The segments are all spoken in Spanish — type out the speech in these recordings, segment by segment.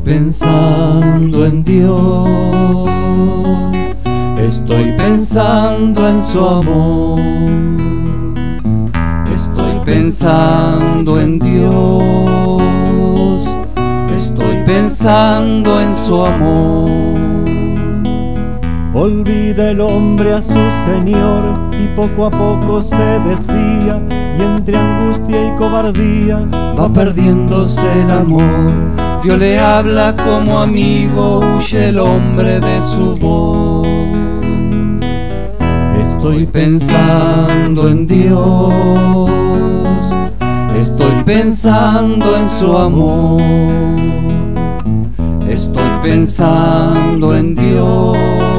pensando en Dios, estoy pensando en su amor, estoy pensando en Dios, estoy pensando en su amor. Olvida el hombre a su Señor y poco a poco se desvía, y entre angustia y cobardía va perdiéndose el amor. Dios le habla como amigo, huye el hombre de su voz. Estoy pensando en Dios, estoy pensando en su amor, estoy pensando en Dios,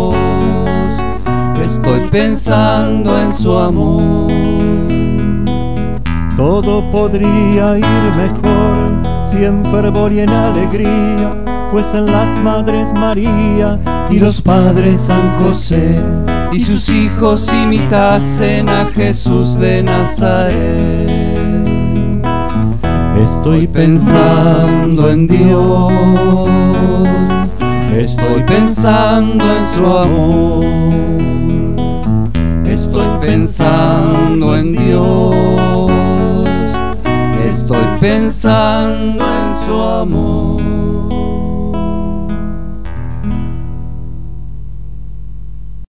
estoy pensando en su amor. Todo podría ir mejor si en fervor y en alegría fuesen las madres María y los padres San José, y sus hijos imitasen a Jesús de Nazaret. Estoy pensando en Dios, estoy pensando en su amor, estoy pensando en Dios, estoy pensando en su amor.